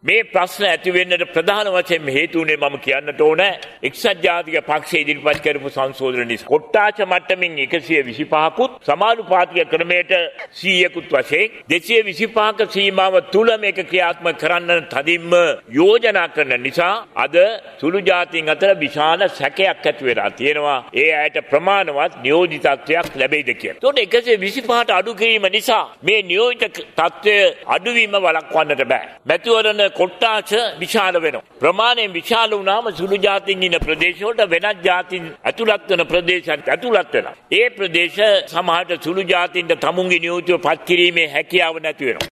මේ ප්‍රශ්න ඇති වෙන්නට ප්‍රධාන වශයෙන් හේතු වුණේ මම කියන්නට ඕනේ එක්සත් ජාතික පක්ෂය ඉදිරිපත් කරපු සංශෝධන නිසා. කොට්ටාස මට්ටමින් 125කුත් සමානුපාතික ක්‍රමයට 100කුත් වශයෙන් 225ක සීමාව තුල මේක ක්‍රියාත්මක කරන්න තදින්ම යෝජනා කරන නිසා අද සුළු ජාතීන් අතර විශාල සැකයක් ඇති වෙලා තියෙනවා. ඒ ඇයට ප්‍රමාණවත් නියෝජිතත්වයක් ලැබෙයිද කියලා. ඒතකොට 125ට අඩු කිරීම නිසා මේ නියෝජිත තත්ත්වය අඩුවීම වළක්වන්නට බෑ. මැතිවරණ කොට්ටාස විශාල වෙනවා. ප්‍රමාණයෙන් විශාල වුණාම සුළු ජාතීන් ඉන්න ප්‍රදේශවලට වෙනත් ජාතීන් ඇතුළත් වෙන ප්‍රදේශයන්ට ඇතුළත් වෙනවා. ඒ ප්‍රදේශ සමහරට සුළු ජාතීන්ට තමුන්ගේ නියෝජිතව පත් කිරීමේ හැකියාව නැති වෙනවා.